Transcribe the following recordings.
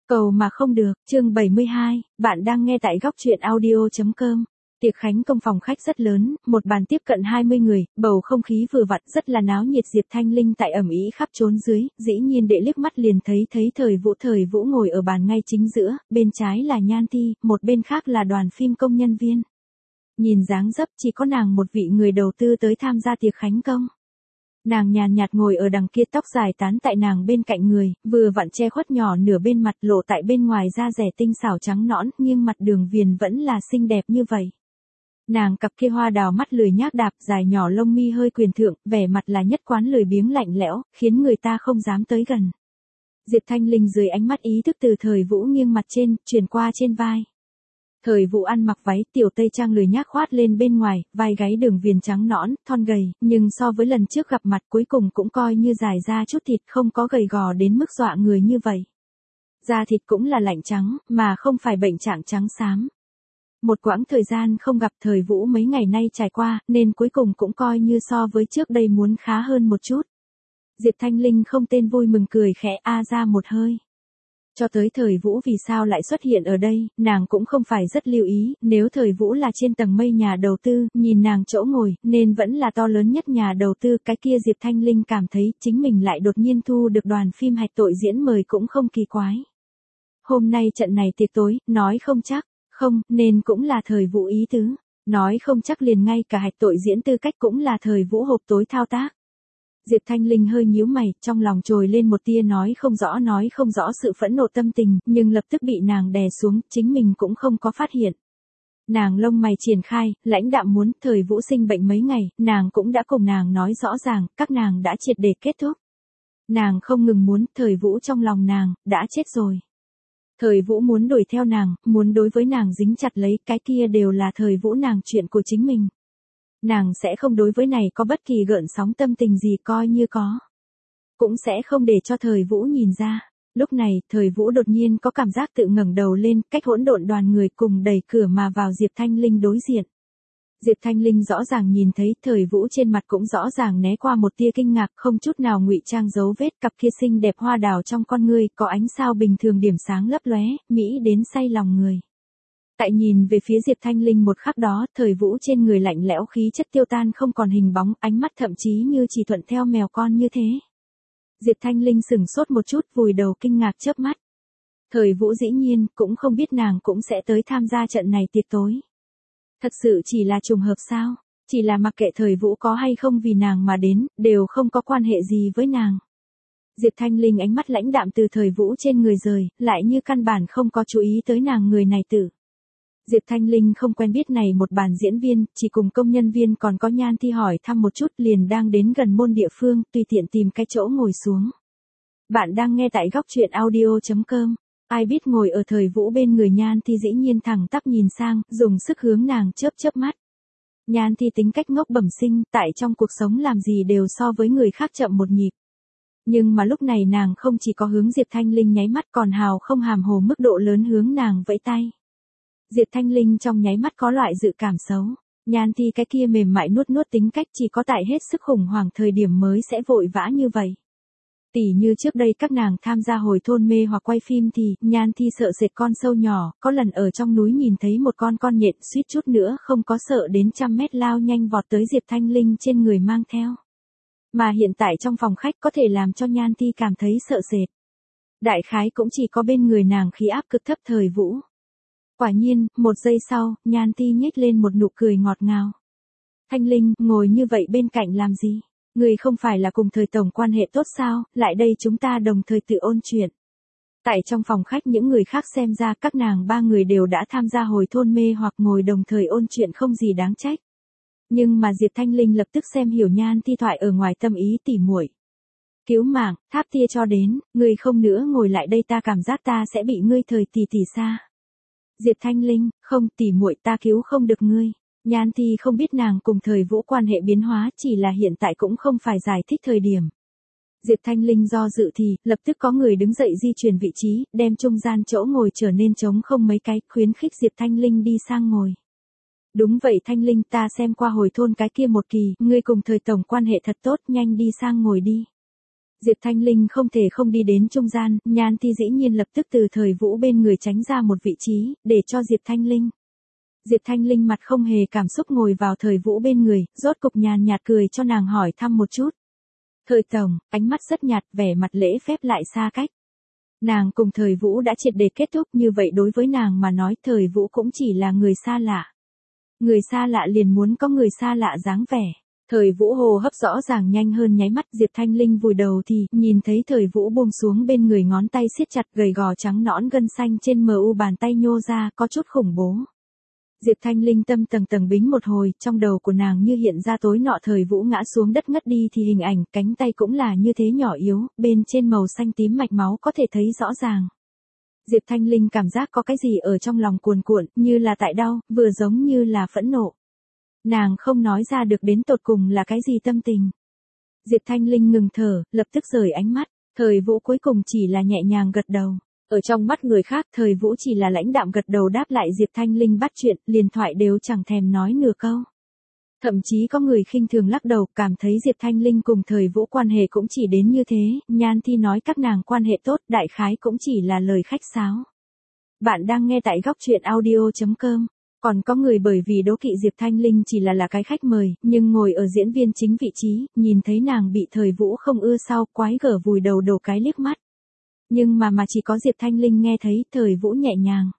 Cầu mà không được, chương 72, bạn đang nghe tại góc truyện audio.com. Tiệc khánh công phòng khách rất lớn, một bàn tiếp cận 20 người, bầu không khí vừa vặn rất là náo nhiệt. Diệp Thanh Linh tại ầm ĩ khắp trốn dưới, dĩ nhiên đệ liếc mắt liền thấy Thời Vũ ngồi ở bàn ngay chính giữa, bên trái là Nhan Ti, một bên khác là đoàn phim công nhân viên. Nhìn dáng dấp chỉ có nàng một vị người đầu tư tới tham gia tiệc khánh công. Nàng nhàn nhạt ngồi ở đằng kia, tóc dài tán tại nàng bên cạnh người, vừa vặn che khuất nhỏ nửa bên mặt, lộ tại bên ngoài da rẻ tinh xảo trắng nõn, nhưng mặt đường viền vẫn là xinh đẹp như vậy. Nàng cặp kia hoa đào mắt lười nhác đạp, dài nhỏ lông mi hơi quyền thượng, vẻ mặt là nhất quán lười biếng lạnh lẽo, khiến người ta không dám tới gần. Diệp Thanh Linh dưới ánh mắt ý thức từ Thời Vũ nghiêng mặt trên, truyền qua trên vai. Thời Vũ ăn mặc váy tiểu tây trang lười nhác khoát lên bên ngoài, vai gáy đường viền trắng nõn, thon gầy, nhưng so với lần trước gặp mặt cuối cùng cũng coi như dài ra chút thịt, không có gầy gò đến mức dọa người như vậy. Da thịt cũng là lạnh trắng, mà không phải bệnh trạng trắng xám. Một quãng thời gian không gặp Thời Vũ mấy ngày nay trải qua, nên cuối cùng cũng coi như so với trước đây muốn khá hơn một chút. Diệp Thanh Linh không tên vui mừng cười khẽ a ra một hơi. Cho tới Thời Vũ vì sao lại xuất hiện ở đây, nàng cũng không phải rất lưu ý, nếu Thời Vũ là trên tầng mây nhà đầu tư, nhìn nàng chỗ ngồi, nên vẫn là to lớn nhất nhà đầu tư, cái kia Diệp Thanh Linh cảm thấy chính mình lại đột nhiên thu được đoàn phim hạch tội diễn mời cũng không kỳ quái. Hôm nay trận này tiệc tối, nói không chắc, không, nên cũng là Thời Vũ ý tứ, nói không chắc liền ngay cả hạch tội diễn tư cách cũng là Thời Vũ hộp tối thao tác. Diệp Thanh Linh hơi nhíu mày, trong lòng trồi lên một tia nói không rõ sự phẫn nộ tâm tình, nhưng lập tức bị nàng đè xuống, chính mình cũng không có phát hiện. Nàng lông mày triển khai, lãnh đạm muốn, Thời Vũ sinh bệnh mấy ngày, nàng cũng đã cùng nàng nói rõ ràng, các nàng đã triệt để kết thúc. Nàng không ngừng muốn, Thời Vũ trong lòng nàng, đã chết rồi. Thời Vũ muốn đuổi theo nàng, muốn đối với nàng dính chặt lấy, cái kia đều là Thời Vũ nàng chuyện của chính mình. Nàng sẽ không đối với này có bất kỳ gợn sóng tâm tình gì, coi như có. Cũng sẽ không để cho Thời Vũ nhìn ra. Lúc này, Thời Vũ đột nhiên có cảm giác tự ngẩng đầu lên, cách hỗn độn đoàn người cùng đẩy cửa mà vào Diệp Thanh Linh đối diện. Diệp Thanh Linh rõ ràng nhìn thấy, Thời Vũ trên mặt cũng rõ ràng né qua một tia kinh ngạc, không chút nào ngụy trang dấu vết, cặp kia xinh đẹp hoa đào trong con ngươi, có ánh sao bình thường điểm sáng lấp lóe, mỹ đến say lòng người. Tại nhìn về phía Diệp Thanh Linh một khắc đó, Thời Vũ trên người lạnh lẽo khí chất tiêu tan không còn hình bóng, ánh mắt thậm chí như chỉ thuận theo mèo con như thế. Diệp Thanh Linh sửng sốt một chút, vùi đầu kinh ngạc chớp mắt. Thời Vũ dĩ nhiên cũng không biết nàng cũng sẽ tới tham gia trận này tiệc tối. Thật sự chỉ là trùng hợp sao? Chỉ là mặc kệ Thời Vũ có hay không vì nàng mà đến, đều không có quan hệ gì với nàng. Diệp Thanh Linh ánh mắt lãnh đạm từ Thời Vũ trên người rời, lại như căn bản không có chú ý tới nàng người này tử. Diệp Thanh Linh không quen biết này một bàn diễn viên, chỉ cùng công nhân viên còn có Nhan Thi hỏi thăm một chút, liền đang đến gần môn địa phương, tùy tiện tìm cái chỗ ngồi xuống. Bạn đang nghe tại góc truyện audio.com. Ai biết ngồi ở Thời Vũ bên người Nhan Thi dĩ nhiên thẳng tắp nhìn sang, dùng sức hướng nàng chớp chớp mắt. Nhan Thi tính cách ngốc bẩm sinh, tại trong cuộc sống làm gì đều so với người khác chậm một nhịp. Nhưng mà lúc này nàng không chỉ có hướng Diệp Thanh Linh nháy mắt, còn hào không hàm hồ mức độ lớn hướng nàng vẫy tay. Diệp Thanh Linh trong nháy mắt có loại dự cảm xấu. Nhan Thi cái kia mềm mại nuốt tính cách chỉ có tại hết sức khủng hoảng thời điểm mới sẽ vội vã như vậy. Tỉ như trước đây các nàng tham gia hồi thôn mê hoặc quay phim thì, Nhan Thi sợ sệt con sâu nhỏ, có lần ở trong núi nhìn thấy một con nhện suýt chút nữa không có sợ đến 100 mét lao nhanh vọt tới Diệp Thanh Linh trên người mang theo. Mà hiện tại trong phòng khách có thể làm cho Nhan Thi cảm thấy sợ sệt. Đại khái cũng chỉ có bên người nàng khí áp cực thấp Thời Vũ. Quả nhiên, một giây sau, Nhan Thi nhếch lên một nụ cười ngọt ngào. Thanh Linh, ngồi như vậy bên cạnh làm gì? Người không phải là cùng Thời tổng quan hệ tốt sao, lại đây chúng ta đồng thời tự ôn chuyện. Tại trong phòng khách những người khác xem ra các nàng ba người đều đã tham gia hồi thôn mê hoặc ngồi đồng thời ôn chuyện không gì đáng trách. Nhưng mà Diệp Thanh Linh lập tức xem hiểu Nhan Thi thoại ở ngoài tâm ý tỉ muội. Cứu mạng, tháp tia cho đến, người không nữa ngồi lại đây ta cảm giác ta sẽ bị ngươi Thời tỷ xa. Diệp Thanh Linh, không tỉ muội ta cứu không được ngươi. Nhan Thi không biết nàng cùng Thời Vũ quan hệ biến hóa, chỉ là hiện tại cũng không phải giải thích thời điểm. Diệp Thanh Linh do dự thì, lập tức có người đứng dậy di chuyển vị trí, đem trung gian chỗ ngồi trở nên trống không mấy cái, khuyến khích Diệp Thanh Linh đi sang ngồi. Đúng vậy Thanh Linh, ta xem qua hồi thôn cái kia một kỳ, ngươi cùng Thời tổng quan hệ thật tốt, nhanh đi sang ngồi đi. Diệp Thanh Linh không thể không đi đến trung gian, Nhan Ti dĩ nhiên lập tức từ Thời Vũ bên người tránh ra một vị trí, để cho Diệp Thanh Linh. Diệp Thanh Linh mặt không hề cảm xúc ngồi vào Thời Vũ bên người, rốt cục nhàn nhạt cười cho nàng hỏi thăm một chút. Thời tổng, ánh mắt rất nhạt, vẻ mặt lễ phép lại xa cách. Nàng cùng Thời Vũ đã triệt để kết thúc, như vậy đối với nàng mà nói Thời Vũ cũng chỉ là người xa lạ. Người xa lạ liền muốn có người xa lạ dáng vẻ. Thời Vũ hô hấp rõ ràng nhanh hơn nháy mắt, Diệp Thanh Linh vùi đầu thì nhìn thấy Thời Vũ buông xuống bên người, ngón tay siết chặt gầy gò trắng nõn gân xanh trên mu bàn tay nhô ra, có chút khủng bố. Diệp Thanh Linh tâm tầng tầng bính một hồi, trong đầu của nàng như hiện ra tối nọ Thời Vũ ngã xuống đất ngất đi thì hình ảnh, cánh tay cũng là như thế nhỏ yếu, bên trên màu xanh tím mạch máu có thể thấy rõ ràng. Diệp Thanh Linh cảm giác có cái gì ở trong lòng cuồn cuộn, như là tại đau, vừa giống như là phẫn nộ. Nàng không nói ra được đến tột cùng là cái gì tâm tình. Diệp Thanh Linh ngừng thở, lập tức rời ánh mắt, Thời Vũ cuối cùng chỉ là nhẹ nhàng gật đầu. Ở trong mắt người khác Thời Vũ chỉ là lãnh đạm gật đầu đáp lại Diệp Thanh Linh bắt chuyện, liền thoại đều chẳng thèm nói nửa câu. Thậm chí có người khinh thường lắc đầu, cảm thấy Diệp Thanh Linh cùng Thời Vũ quan hệ cũng chỉ đến như thế, Nhan Thi nói các nàng quan hệ tốt, đại khái cũng chỉ là lời khách sáo. Bạn đang nghe tại góc truyện audio.com. Còn có người bởi vì đố kỵ Diệp Thanh Linh chỉ là cái khách mời, nhưng ngồi ở diễn viên chính vị trí, nhìn thấy nàng bị Thời Vũ không ưa sau, quái gở vùi đầu đổ cái liếc mắt. Nhưng mà chỉ có Diệp Thanh Linh nghe thấy, Thời Vũ nhẹ nhàng.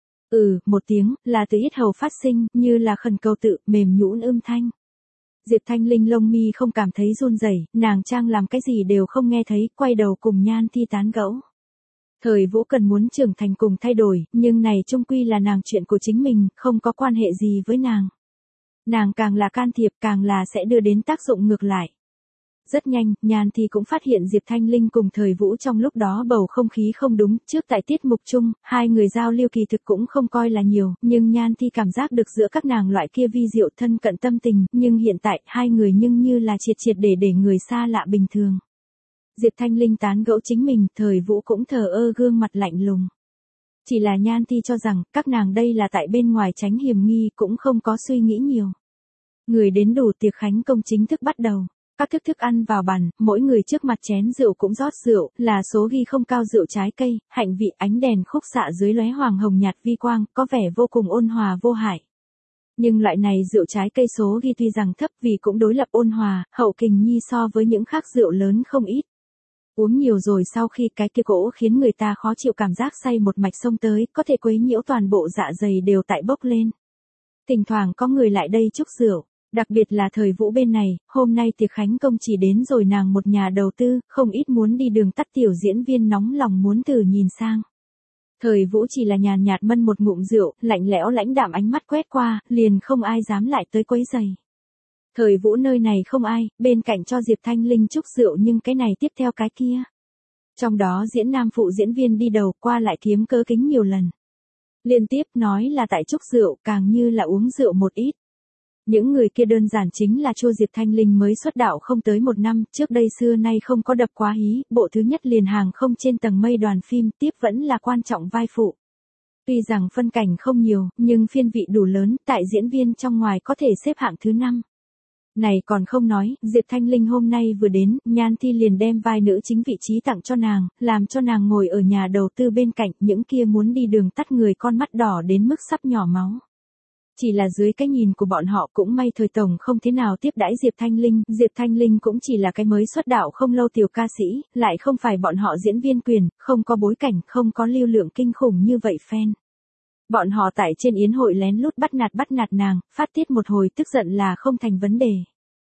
Một tiếng, là từ yết hầu phát sinh, như là khẩn cầu tự, mềm nhũn âm thanh. Diệp Thanh Linh lông mi không cảm thấy run rẩy, nàng trang làm cái gì đều không nghe thấy, quay đầu cùng Nhan Thi tán gẫu. Thời Vũ cần muốn trưởng thành cùng thay đổi, nhưng này chung quy là nàng chuyện của chính mình, không có quan hệ gì với nàng. Nàng càng là can thiệp càng là sẽ đưa đến tác dụng ngược lại. Rất nhanh, Nhan Thi cũng phát hiện Diệp Thanh Linh cùng Thời Vũ trong lúc đó bầu không khí không đúng, trước tại tiết mục chung, hai người giao lưu kỳ thực cũng không coi là nhiều, nhưng Nhan Thi cảm giác được giữa các nàng loại kia vi diệu thân cận tâm tình, nhưng hiện tại, hai người nhưng như là triệt để người xa lạ bình thường. Diệp Thanh Linh tán gẫu chính mình, Thời Vũ cũng thờ ơ gương mặt lạnh lùng. Chỉ là Nhan Thi cho rằng, các nàng đây là tại bên ngoài tránh hiểm nghi, cũng không có suy nghĩ nhiều. Người đến đủ, tiệc khánh công chính thức bắt đầu. Các thức ăn vào bàn, mỗi người trước mặt chén rượu cũng rót rượu, là số ghi không cao rượu trái cây, hạnh vị, ánh đèn khúc xạ dưới lóe hoàng hồng nhạt vi quang, có vẻ vô cùng ôn hòa vô hại. Nhưng loại này rượu trái cây số ghi tuy rằng thấp vì cũng đối lập ôn hòa, hậu kình nhi so với những khác rượu lớn không ít. Uống nhiều rồi sau khi cái kia cỗ khiến người ta khó chịu cảm giác say một mạch xông tới, có thể quấy nhiễu toàn bộ dạ dày đều tại bốc lên. Thỉnh thoảng có người lại đây chúc rượu. Đặc biệt là Thời Vũ bên này, hôm nay tiệc khánh công chỉ đến rồi nàng một nhà đầu tư, không ít muốn đi đường tắt tiểu diễn viên nóng lòng muốn từ nhìn sang. Thời Vũ chỉ là nhàn nhạt mân một ngụm rượu, lạnh lẽo lãnh đạm ánh mắt quét qua, liền không ai dám lại tới quấy rầy. Thời Vũ nơi này không ai, bên cạnh cho Diệp Thanh Linh chúc rượu nhưng cái này tiếp theo cái kia. Trong đó diễn nam phụ diễn viên đi đầu qua lại kiếm cớ kính nhiều lần. Liên tiếp nói là tại chúc rượu càng như là uống rượu một ít. Những người kia đơn giản chính là chua Diệp Thanh Linh mới xuất đạo không tới một năm, trước đây xưa nay không có đập quá hí, bộ thứ nhất liền hàng không trên tầng mây đoàn phim, tiếp vẫn là quan trọng vai phụ. Tuy rằng phân cảnh không nhiều, nhưng phiên vị đủ lớn, tại diễn viên trong ngoài có thể xếp hạng thứ 5. Này còn không nói, Diệp Thanh Linh hôm nay vừa đến, Nhan Thi liền đem vai nữ chính vị trí tặng cho nàng, làm cho nàng ngồi ở nhà đầu tư bên cạnh, những kia muốn đi đường tắt người con mắt đỏ đến mức sắp nhỏ máu. Chỉ là dưới cái nhìn của bọn họ cũng may Thời tổng không thế nào tiếp đãi Diệp Thanh Linh cũng chỉ là cái mới xuất đạo không lâu tiểu ca sĩ, lại không phải bọn họ diễn viên quyền, không có bối cảnh, không có lưu lượng kinh khủng như vậy fan. Bọn họ tại trên yến hội lén lút bắt nạt nàng, phát tiết một hồi tức giận là không thành vấn đề.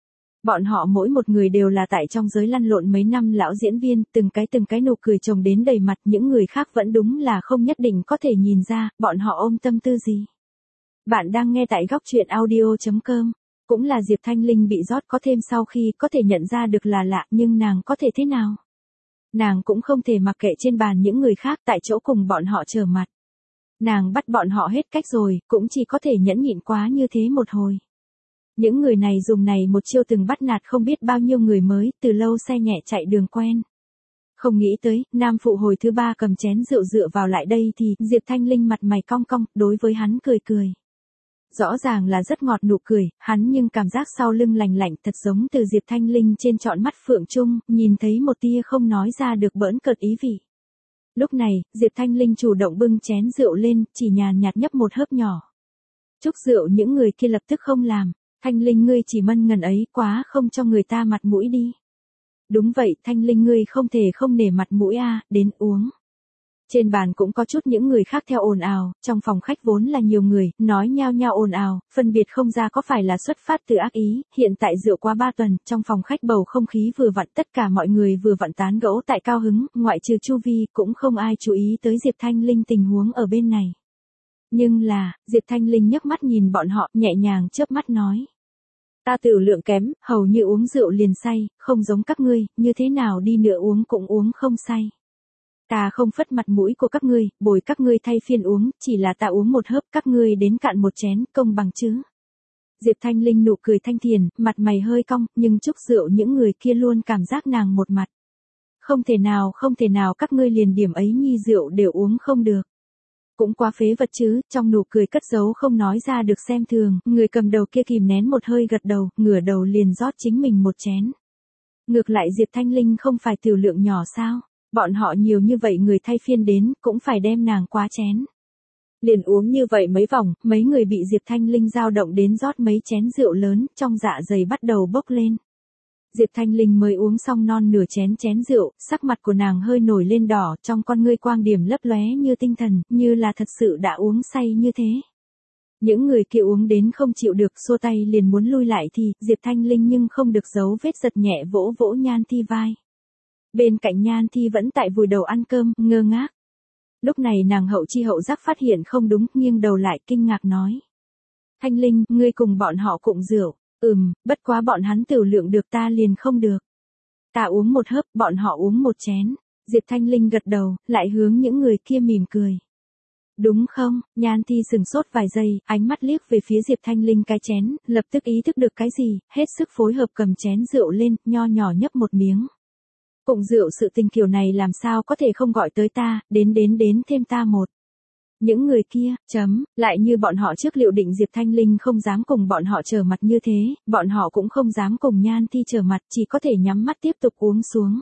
Bọn họ mỗi một người đều là tại trong giới lăn lộn mấy năm lão diễn viên, từng cái nụ cười chồng đến đầy mặt, những người khác vẫn đúng là không nhất định có thể nhìn ra, bọn họ ôm tâm tư gì. Bạn đang nghe tại góc truyện audio.com. Cũng là Diệp Thanh Linh bị rót có thêm sau khi có thể nhận ra được là lạ, nhưng nàng có thể thế nào? Nàng cũng không thể mặc kệ trên bàn những người khác tại chỗ cùng bọn họ trở mặt. Nàng bắt bọn họ hết cách rồi, cũng chỉ có thể nhẫn nhịn quá như thế một hồi. Những người này dùng này một chiêu từng bắt nạt không biết bao nhiêu người mới, từ lâu xe nhẹ chạy đường quen. Không nghĩ tới, nam phụ hồi thứ 3 cầm chén rượu dựa vào lại đây thì Diệp Thanh Linh mặt mày cong cong, đối với hắn cười cười. Rõ ràng là rất ngọt nụ cười, hắn nhưng cảm giác sau lưng lành lạnh thật giống từ Diệp Thanh Linh trên trọn mắt Phượng Trung, nhìn thấy một tia không nói ra được bỡn cợt ý vị. Lúc này, Diệp Thanh Linh chủ động bưng chén rượu lên, chỉ nhàn nhạt nhấp một hớp nhỏ. Chúc rượu những người kia lập tức không làm, Thanh Linh ngươi chỉ mân ngần ấy quá không cho người ta mặt mũi đi. Đúng vậy, Thanh Linh ngươi không thể không nể mặt mũi a, đến uống. Trên bàn cũng có chút những người khác theo ồn ào, trong phòng khách vốn là nhiều người, nói nhao nhao ồn ào, phân biệt không ra có phải là xuất phát từ ác ý, hiện tại rượu qua 3 tuần, trong phòng khách bầu không khí vừa vặn, tất cả mọi người vừa vặn tán gẫu tại cao hứng, ngoại trừ Chu Vi, cũng không ai chú ý tới Diệp Thanh Linh tình huống ở bên này. Nhưng là, Diệp Thanh Linh nhấc mắt nhìn bọn họ, nhẹ nhàng chớp mắt nói. Ta tiểu lượng kém, hầu như uống rượu liền say, không giống các ngươi, như thế nào đi nữa uống cũng uống không say. Ta không phất mặt mũi của các ngươi, bồi các ngươi thay phiên uống, chỉ là ta uống một hớp, các ngươi đến cạn một chén, công bằng chứ. Diệp Thanh Linh nụ cười thanh thiền, mặt mày hơi cong, nhưng chúc rượu những người kia luôn cảm giác nàng một mặt. Không thể nào các ngươi liền điểm ấy nhi rượu đều uống không được. Cũng quá phế vật chứ, trong nụ cười cất giấu không nói ra được xem thường, người cầm đầu kia kìm nén một hơi gật đầu, ngửa đầu liền rót chính mình một chén. Ngược lại Diệp Thanh Linh không phải tiểu lượng nhỏ sao, bọn họ nhiều như vậy người thay phiên đến, cũng phải đem nàng quá chén. Liền uống như vậy mấy vòng, mấy người bị Diệp Thanh Linh dao động đến rót mấy chén rượu lớn, trong dạ dày bắt đầu bốc lên. Diệp Thanh Linh mới uống xong non nửa chén rượu, sắc mặt của nàng hơi nổi lên đỏ, trong con ngươi quang điểm lấp lóe như tinh thần, như là thật sự đã uống say như thế. Những người kia uống đến không chịu được, xua tay liền muốn lui lại thì, Diệp Thanh Linh nhưng không được giấu vết giật nhẹ vỗ vỗ Nhan Thi vai. Bên cạnh Nhan Thi vẫn tại vùi đầu ăn cơm, ngơ ngác. Lúc này nàng hậu chi hậu giác phát hiện không đúng, nghiêng đầu lại kinh ngạc nói. Thanh Linh, ngươi cùng bọn họ cụng rượu. Bất quá bọn hắn tiểu lượng được ta liền không được. Ta uống một hớp, bọn họ uống một chén. Diệp Thanh Linh gật đầu, lại hướng những người kia mỉm cười. Đúng không? Nhan Thi sừng sốt vài giây, ánh mắt liếc về phía Diệp Thanh Linh cái chén, lập tức ý thức được cái gì, hết sức phối hợp cầm chén rượu lên, nho nhỏ nhấp một miếng. Cụng rượu sự tình kiểu này làm sao có thể không gọi tới ta, đến thêm ta một. Những người kia, lại như bọn họ trước liệu định Diệp Thanh Linh không dám cùng bọn họ trở mặt như thế, bọn họ cũng không dám cùng Nhan Thi trở mặt, chỉ có thể nhắm mắt tiếp tục uống xuống.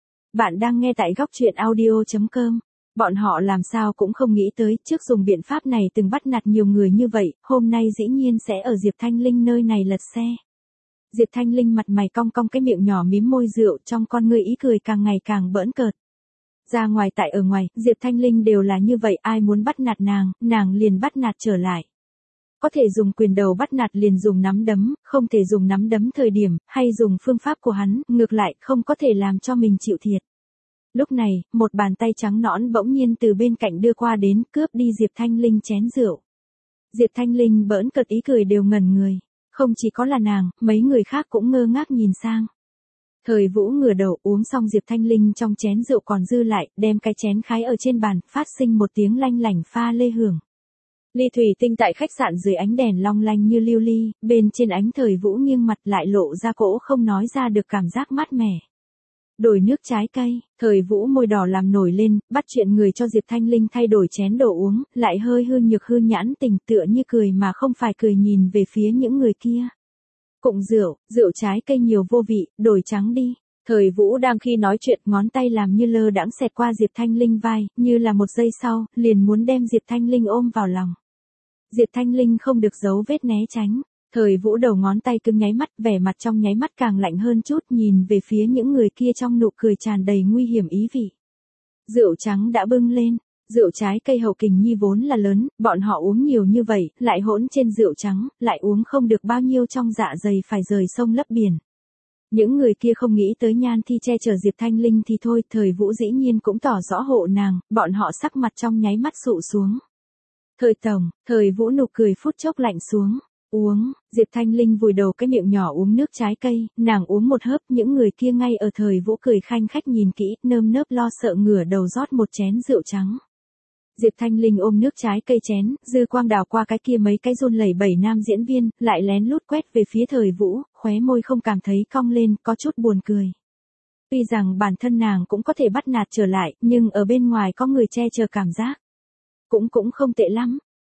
Bạn đang nghe tại góc truyện audio.com. Bọn họ làm sao cũng không nghĩ tới, trước dùng biện pháp này từng bắt nạt nhiều người như vậy, hôm nay dĩ nhiên sẽ ở Diệp Thanh Linh nơi này lật xe. Diệp Thanh Linh mặt mày cong cong cái miệng nhỏ mím môi rượu, trong con ngươi ý cười càng ngày càng bỡn cợt. Ra ngoài tại ở ngoài, Diệp Thanh Linh đều là như vậy, ai muốn bắt nạt nàng liền bắt nạt trở lại. Có thể dùng quyền đầu bắt nạt liền dùng nắm đấm, không thể dùng nắm đấm thời điểm, hay dùng phương pháp của hắn, ngược lại không có thể làm cho mình chịu thiệt. Lúc này, một bàn tay trắng nõn bỗng nhiên từ bên cạnh đưa qua đến, cướp đi Diệp Thanh Linh chén rượu. Diệp Thanh Linh bỡn cợt ý cười đều ngẩn người. Không chỉ có là nàng, mấy người khác cũng ngơ ngác nhìn sang. Thời Vũ ngửa đầu uống xong Diệp Thanh Linh trong chén rượu còn dư lại, đem cái chén khái ở trên bàn, phát sinh một tiếng lanh lảnh pha lê hưởng. Ly thủy tinh tại khách sạn dưới ánh đèn long lanh như lưu ly, bên trên ánh Thời Vũ nghiêng mặt lại lộ ra cỗ không nói ra được cảm giác mát mẻ. Đổi nước trái cây, Thời Vũ môi đỏ làm nổi lên, bắt chuyện người cho Diệp Thanh Linh thay đổi chén đồ uống, lại hơi hư nhược hư nhãn tình tựa như cười mà không phải cười nhìn về phía những người kia. Cụng rượu trái cây nhiều vô vị, đổi trắng đi. Thời Vũ đang khi nói chuyện, ngón tay làm như lơ đãng xẹt qua Diệp Thanh Linh vai, như là một giây sau, liền muốn đem Diệp Thanh Linh ôm vào lòng. Diệp Thanh Linh không được giấu vết né tránh. Thời Vũ đầu ngón tay cứng nháy mắt, vẻ mặt trong nháy mắt càng lạnh hơn chút, nhìn về phía những người kia trong nụ cười tràn đầy nguy hiểm ý vị. Rượu trắng đã bưng lên, rượu trái cây hậu kình nhi vốn là lớn, bọn họ uống nhiều như vậy, lại hỗn trên rượu trắng, lại uống không được bao nhiêu trong dạ dày phải rời sông lấp biển. Những người kia không nghĩ tới Nhan Thi che chở Diệp Thanh Linh thì thôi, Thời Vũ dĩ nhiên cũng tỏ rõ hộ nàng, bọn họ sắc mặt trong nháy mắt sụ xuống. Thời tổng, Thời Vũ nụ cười phút chốc lạnh xuống. Uống, Diệp Thanh Linh vùi đầu cái miệng nhỏ uống nước trái cây, nàng uống một hớp, những người kia ngay ở Thời Vũ cười khanh khách nhìn kỹ, nơm nớp lo sợ ngửa đầu rót một chén rượu trắng. Diệp Thanh Linh ôm nước trái cây chén, dư quang đảo qua cái kia mấy cái run lẩy bẩy nam diễn viên, lại lén lút quét về phía Thời Vũ, khóe môi không cảm thấy cong lên, có chút buồn cười. Tuy rằng bản thân nàng cũng có thể bắt nạt trở lại, nhưng ở bên ngoài có người che chở cảm giác. Cũng không tệ lắm.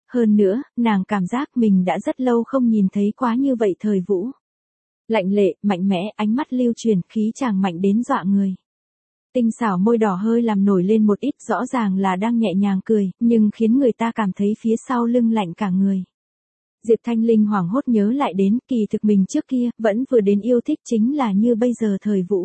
hơn nữa, nàng cảm giác mình đã rất lâu không nhìn thấy quá như vậy Thời Vũ. Lạnh lệ, mạnh mẽ, ánh mắt lưu truyền, khí chàng mạnh đến dọa người. Tinh xảo môi đỏ hơi làm nổi lên một ít, rõ ràng là đang nhẹ nhàng cười, nhưng khiến người ta cảm thấy phía sau lưng lạnh cả người. Diệp Thanh Linh hoảng hốt nhớ lại đến, kỳ thực mình trước kia, vẫn vừa đến yêu thích chính là như bây giờ Thời Vũ.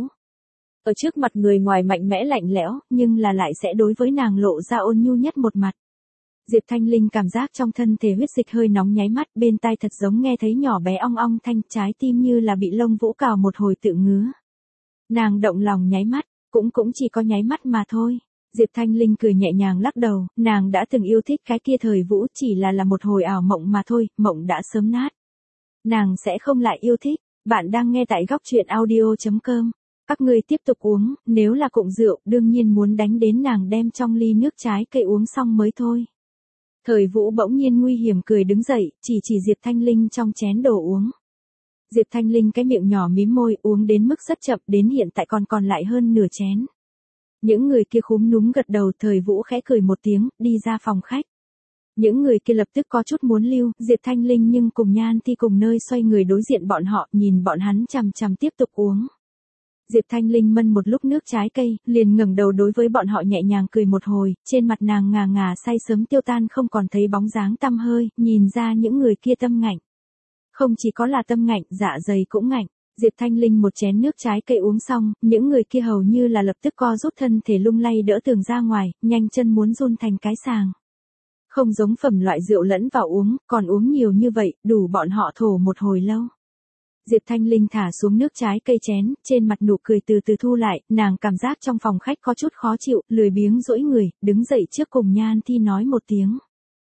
Ở trước mặt người ngoài mạnh mẽ lạnh lẽo, nhưng là lại sẽ đối với nàng lộ ra ôn nhu nhất một mặt. Diệp Thanh Linh cảm giác trong thân thể huyết dịch hơi nóng nháy mắt, bên tai thật giống nghe thấy nhỏ bé ong ong thanh, trái tim như là bị lông vũ cào một hồi tự ngứa. Nàng động lòng nháy mắt, cũng chỉ có nháy mắt mà thôi. Diệp Thanh Linh cười nhẹ nhàng lắc đầu, nàng đã từng yêu thích cái kia Thời Vũ, chỉ là một hồi ảo mộng mà thôi, mộng đã sớm nát. Nàng sẽ không lại yêu thích. Bạn đang nghe tại góc truyện audio.com. Các ngươi tiếp tục uống, nếu là cụng rượu, đương nhiên muốn đánh đến nàng đem trong ly nước trái cây uống xong mới thôi. Thời Vũ bỗng nhiên nguy hiểm cười đứng dậy, chỉ Diệp Thanh Linh trong chén đồ uống. Diệp Thanh Linh cái miệng nhỏ mím môi, uống đến mức rất chậm, đến hiện tại còn lại hơn nửa chén. Những người kia khúm núm gật đầu, Thời Vũ khẽ cười một tiếng, đi ra phòng khách. Những người kia lập tức có chút muốn lưu, Diệp Thanh Linh nhưng cùng Nhan Ti cùng nơi xoay người đối diện bọn họ, nhìn bọn hắn chằm chằm tiếp tục uống. Diệp Thanh Linh mân một lúc nước trái cây, liền ngẩng đầu đối với bọn họ nhẹ nhàng cười một hồi, trên mặt nàng ngà ngà say sớm tiêu tan không còn thấy bóng dáng tăm hơi, nhìn ra những người kia tâm ngạnh. Không chỉ có là tâm ngạnh, dạ dày cũng ngạnh. Diệp Thanh Linh một chén nước trái cây uống xong, những người kia hầu như là lập tức co rút thân thể lung lay đỡ tường ra ngoài, nhanh chân muốn run thành cái sàng. Không giống phẩm loại rượu lẫn vào uống, còn uống nhiều như vậy, đủ bọn họ thổ một hồi lâu. Diệp Thanh Linh thả xuống nước trái cây chén, trên mặt nụ cười từ từ thu lại, nàng cảm giác trong phòng khách có chút khó chịu, lười biếng duỗi người, đứng dậy trước cùng Nhan Thi nói một tiếng.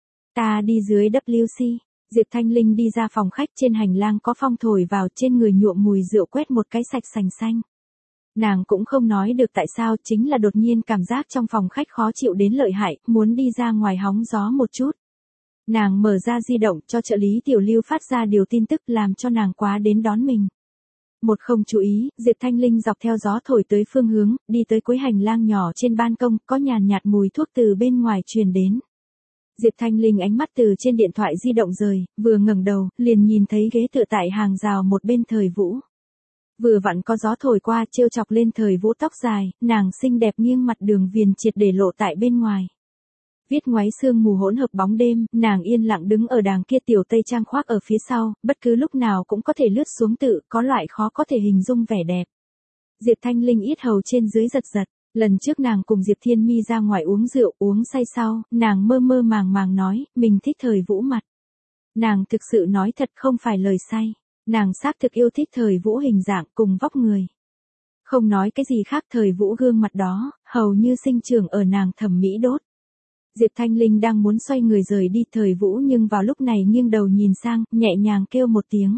Ta đi dưới WC. Diệp Thanh Linh đi ra phòng khách, trên hành lang có phong thổi vào, trên người nhuộm mùi rượu quét một cái sạch sành xanh. Nàng cũng không nói được tại sao, chính là đột nhiên cảm giác trong phòng khách khó chịu đến lợi hại, muốn đi ra ngoài hóng gió một chút. Nàng mở ra di động cho trợ lý Tiểu Lưu phát ra điều tin tức làm cho nàng quá đến đón mình. Một không chú ý, Diệp Thanh Linh dọc theo gió thổi tới phương hướng, đi tới cuối hành lang nhỏ trên ban công, có nhàn nhạt mùi thuốc từ bên ngoài truyền đến. Diệp Thanh Linh ánh mắt từ trên điện thoại di động rời, vừa ngẩng đầu, liền nhìn thấy ghế tựa tại hàng rào một bên Thời Vũ. Vừa vặn có gió thổi qua, trêu chọc lên Thời Vũ tóc dài, nàng xinh đẹp nghiêng mặt đường viền triệt để lộ tại bên ngoài. Viết ngoáy sương mù hỗn hợp bóng đêm, nàng yên lặng đứng ở đàng kia, tiểu tây trang khoác ở phía sau, bất cứ lúc nào cũng có thể lướt xuống tự, có loại khó có thể hình dung vẻ đẹp. Diệp Thanh Linh yết hầu trên dưới giật giật. Lần trước nàng cùng Diệp Thiên Mi ra ngoài uống rượu, uống say sau, nàng mơ mơ màng màng nói, mình thích Thời Vũ mặt. Nàng thực sự nói thật, không phải lời say. Nàng xác thực yêu thích Thời Vũ hình dạng cùng vóc người. Không nói cái gì khác, Thời Vũ gương mặt đó, hầu như sinh trưởng ở nàng thẩm mỹ đốt. Diệp Thanh Linh đang muốn xoay người rời đi, Thời Vũ nhưng vào lúc này nghiêng đầu nhìn sang, nhẹ nhàng kêu một tiếng.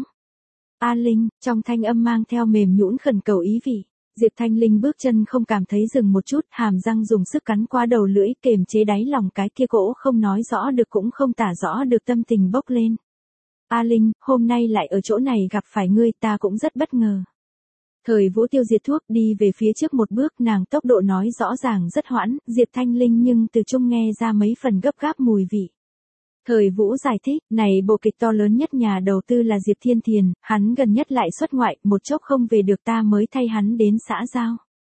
A Linh, trong thanh âm mang theo mềm nhũn khẩn cầu ý vị. Diệp Thanh Linh bước chân không cảm thấy dừng một chút, hàm răng dùng sức cắn qua đầu lưỡi, kềm chế đáy lòng cái kia cỗ không nói rõ được cũng không tả rõ được tâm tình bốc lên. A Linh, hôm nay lại ở chỗ này gặp phải ngươi, ta cũng rất bất ngờ. Thời Vũ tiêu diệt thuốc, đi về phía trước một bước, nàng tốc độ nói rõ ràng rất hoãn, Diệp Thanh Linh nhưng từ chung nghe ra mấy phần gấp gáp mùi vị. Thời Vũ giải thích, này bộ kịch to lớn nhất nhà đầu tư là Diệp Thiên Thiền, hắn gần nhất lại xuất ngoại, một chốc không về được, ta mới thay hắn đến xã giao.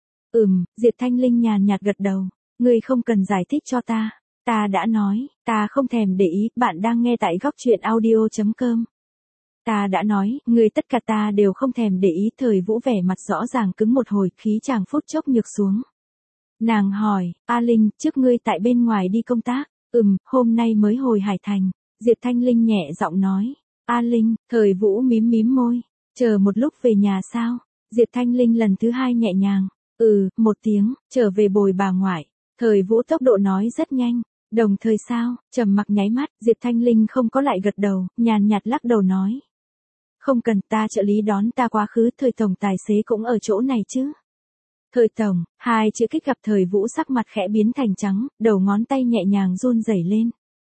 Diệp Thanh Linh nhàn nhạt gật đầu, ngươi không cần giải thích cho ta đã nói, ta không thèm để ý, bạn đang nghe tại góc truyện audio.com. Ta đã nói, ngươi tất cả ta đều không thèm để ý. Thời Vũ vẻ mặt rõ ràng cứng một hồi, khí chàng phút chốc nhược xuống. Nàng hỏi, A Linh, trước ngươi tại bên ngoài đi công tác. Hôm nay mới hồi Hải Thành. Diệp Thanh Linh nhẹ giọng nói. A Linh, Thời Vũ mím mím môi. Chờ một lúc về nhà sao? Diệp Thanh Linh lần thứ hai nhẹ nhàng. Một tiếng, trở về bồi bà ngoại. Thời Vũ tốc độ nói rất nhanh. Đồng thời sao? Trầm mặc nháy mắt, Diệp Thanh Linh không có lại gật đầu, nhàn nhạt lắc đầu nói. Không cần, ta trợ lý đón ta quá khứ, Thời tổng tài xế cũng ở chỗ này chứ. Thời tổng, hai chữ kích gặp Thời Vũ sắc mặt khẽ biến thành trắng, đầu ngón tay nhẹ nhàng run rẩy lên.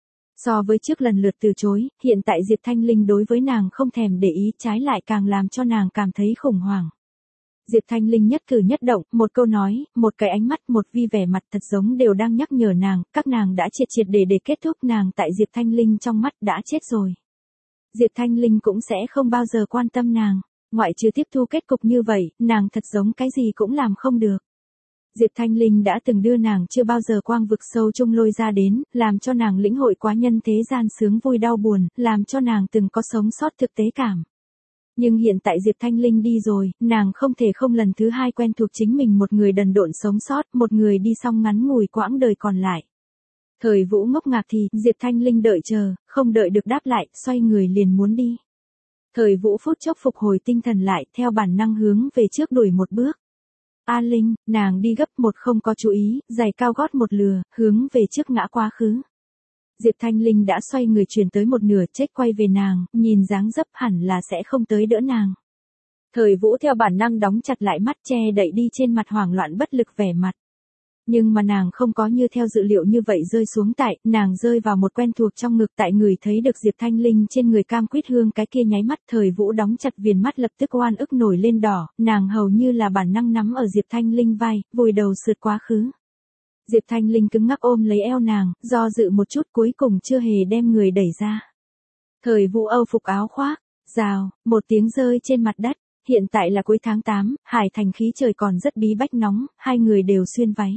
So với trước lần lượt từ chối, hiện tại Diệp Thanh Linh đối với nàng không thèm để ý, trái lại càng làm cho nàng cảm thấy khủng hoảng. Diệp Thanh Linh nhất cử nhất động, một câu nói, một cái ánh mắt, một vẻ mặt thật giống đều đang nhắc nhở nàng, các nàng đã triệt triệt để kết thúc, nàng tại Diệp Thanh Linh trong mắt đã chết rồi. Diệp Thanh Linh cũng sẽ không bao giờ quan tâm nàng, ngoại trừ tiếp thu kết cục như vậy, nàng thật giống cái gì cũng làm không được. Diệp Thanh Linh đã từng đưa nàng chưa bao giờ quang vực sâu chung lôi ra đến, làm cho nàng lĩnh hội quá nhân thế gian sướng vui đau buồn, làm cho nàng từng có sống sót thực tế cảm. Nhưng hiện tại Diệp Thanh Linh đi rồi, nàng không thể không lần thứ hai quen thuộc chính mình một người đần độn sống sót, một người đi xong ngắn ngủi quãng đời còn lại. Thời Vũ ngốc ngạc thì, Diệp Thanh Linh đợi chờ, không đợi được đáp lại, xoay người liền muốn đi. Thời Vũ phút chốc phục hồi tinh thần lại, theo bản năng hướng về trước đuổi một bước. A Linh, nàng đi gấp một không có chú ý, giày cao gót một lừa, hướng về trước ngã quá khứ. Diệp Thanh Linh đã xoay người chuyển tới một nửa, chết quay về nàng, nhìn dáng dấp hẳn là sẽ không tới đỡ nàng. Thời Vũ theo bản năng đóng chặt lại mắt, che đậy đi trên mặt hoảng loạn bất lực vẻ mặt. Nhưng mà nàng không có như theo dự liệu như vậy rơi xuống tại, nàng rơi vào một quen thuộc trong ngực, tại người thấy được Diệp Thanh Linh trên người cam quýt hương cái kia nháy mắt, Thời Vũ đóng chặt viền mắt lập tức oan ức nổi lên đỏ, nàng hầu như là bản năng nắm ở Diệp Thanh Linh vai, vùi đầu sượt quá khứ. Diệp Thanh Linh cứng ngắc ôm lấy eo nàng, do dự một chút cuối cùng chưa hề đem người đẩy ra. Thời Vũ âu phục áo khoác, rào, một tiếng rơi trên mặt đất. Hiện tại là cuối tháng 8, Hải Thành khí trời còn rất bí bách nóng, hai người đều xuyên váy.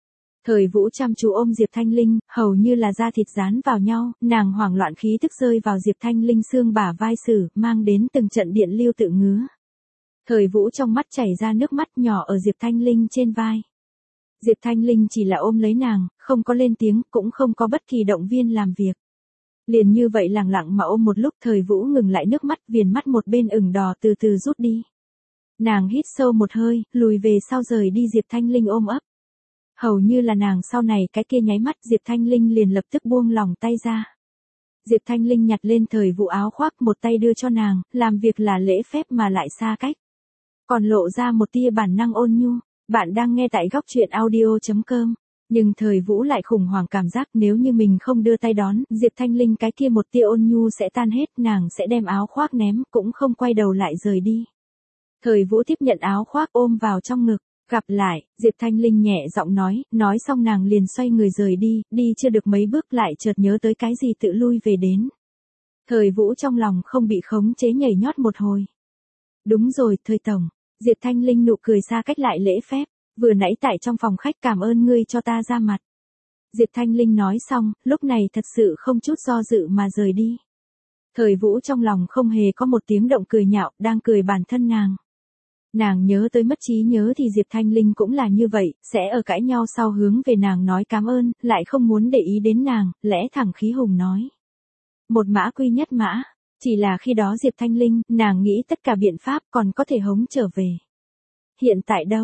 Thời Vũ chăm chú ôm Diệp Thanh Linh, hầu như là da thịt dán vào nhau, nàng hoảng loạn khí tức rơi vào Diệp Thanh Linh xương bả vai sử, mang đến từng trận điện lưu tự ngứa. Thời Vũ trong mắt chảy ra nước mắt nhỏ ở Diệp Thanh Linh trên vai. Diệp Thanh Linh chỉ là ôm lấy nàng, không có lên tiếng, cũng không có bất kỳ động viên làm việc. Liền như vậy lặng lặng mà ôm một lúc, Thời Vũ ngừng lại nước mắt, viền mắt một bên ửng đỏ từ từ rút đi. Nàng hít sâu một hơi, lùi về sau rời đi Diệp Thanh Linh ôm ấp. Hầu như là nàng sau này cái kia nháy mắt, Diệp Thanh Linh liền lập tức buông lòng tay ra. Diệp Thanh Linh nhặt lên Thời Vũ áo khoác, một tay đưa cho nàng, làm việc là lễ phép mà lại xa cách. Còn lộ ra một tia bản năng ôn nhu. Bạn đang nghe tại góc truyện audio.com. Nhưng Thời Vũ lại khủng hoảng cảm giác nếu như mình không đưa tay đón, Diệp Thanh Linh cái kia một tia ôn nhu sẽ tan hết, nàng sẽ đem áo khoác ném, cũng không quay đầu lại rời đi. Thời Vũ tiếp nhận áo khoác ôm vào trong ngực, gặp lại, Diệp Thanh Linh nhẹ giọng nói xong nàng liền xoay người rời đi, đi chưa được mấy bước lại chợt nhớ tới cái gì tự lui về đến. Thời Vũ trong lòng không bị khống chế nhảy nhót một hồi. Đúng rồi, Thời Tổng. Diệp Thanh Linh nụ cười xa cách lại lễ phép, vừa nãy tại trong phòng khách cảm ơn ngươi cho ta ra mặt. Diệp Thanh Linh nói xong, lúc này thật sự không chút do dự mà rời đi. Thời Vũ trong lòng không hề có một tiếng động cười nhạo, đang cười bản thân nàng. Nàng nhớ tới mất trí nhớ thì Diệp Thanh Linh cũng là như vậy, sẽ ở cãi nhau sau hướng về nàng nói cảm ơn, lại không muốn để ý đến nàng, lẽ thẳng khí hùng nói. Một mã quy nhất mã. Chỉ là khi đó Diệp Thanh Linh, nàng nghĩ tất cả biện pháp còn có thể hống trở về. Hiện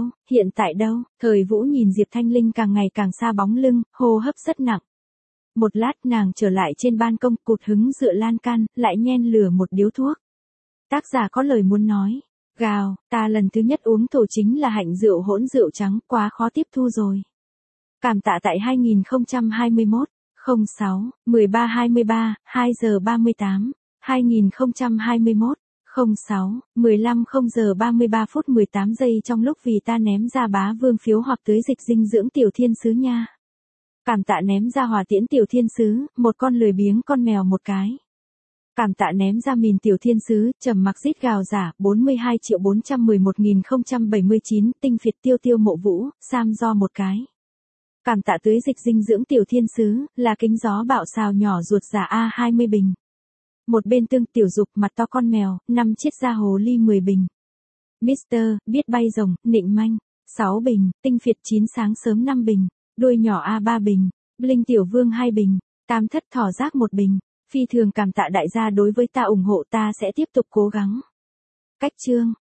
tại đâu, Thời Vũ nhìn Diệp Thanh Linh càng ngày càng xa bóng lưng, hô hấp rất nặng. Một lát nàng trở lại trên ban công, cụt hứng dựa lan can, lại nhen lửa một điếu thuốc. Tác giả có lời muốn nói. Gào, ta lần thứ nhất uống thổ chính là hạnh rượu hỗn rượu trắng, quá khó tiếp thu rồi. Cảm tạ tại 2021, 06, 13-23, 2 giờ 38. 2021, 06, 15 0 giờ 33 phút 18 giây trong lúc vì ta ném ra bá vương phiếu hoặc tưới dịch dinh dưỡng tiểu thiên sứ nha. Cảm tạ ném ra hỏa tiễn tiểu thiên sứ, một con lười biếng con mèo một cái. Cảm tạ ném ra mìn tiểu thiên sứ, trầm mặc rít gào giả, 42.411.079, tinh phiệt tiêu tiêu mộ vũ, sam do một cái. Cảm tạ tưới dịch dinh dưỡng tiểu thiên sứ, là kính gió bạo xào nhỏ ruột giả A20 bình. Một bên tương tiểu dục mặt to con mèo, 5 chiếc da hồ ly 10 bình. Mister, biết bay rồng, nịnh manh, 6 bình, tinh phiệt 9 sáng sớm 5 bình, đuôi nhỏ A3 bình, Bling tiểu vương 2 bình, tam thất thỏ rác 1 bình. Phi thường cảm tạ đại gia đối với ta ủng hộ, ta sẽ tiếp tục cố gắng. Cách chương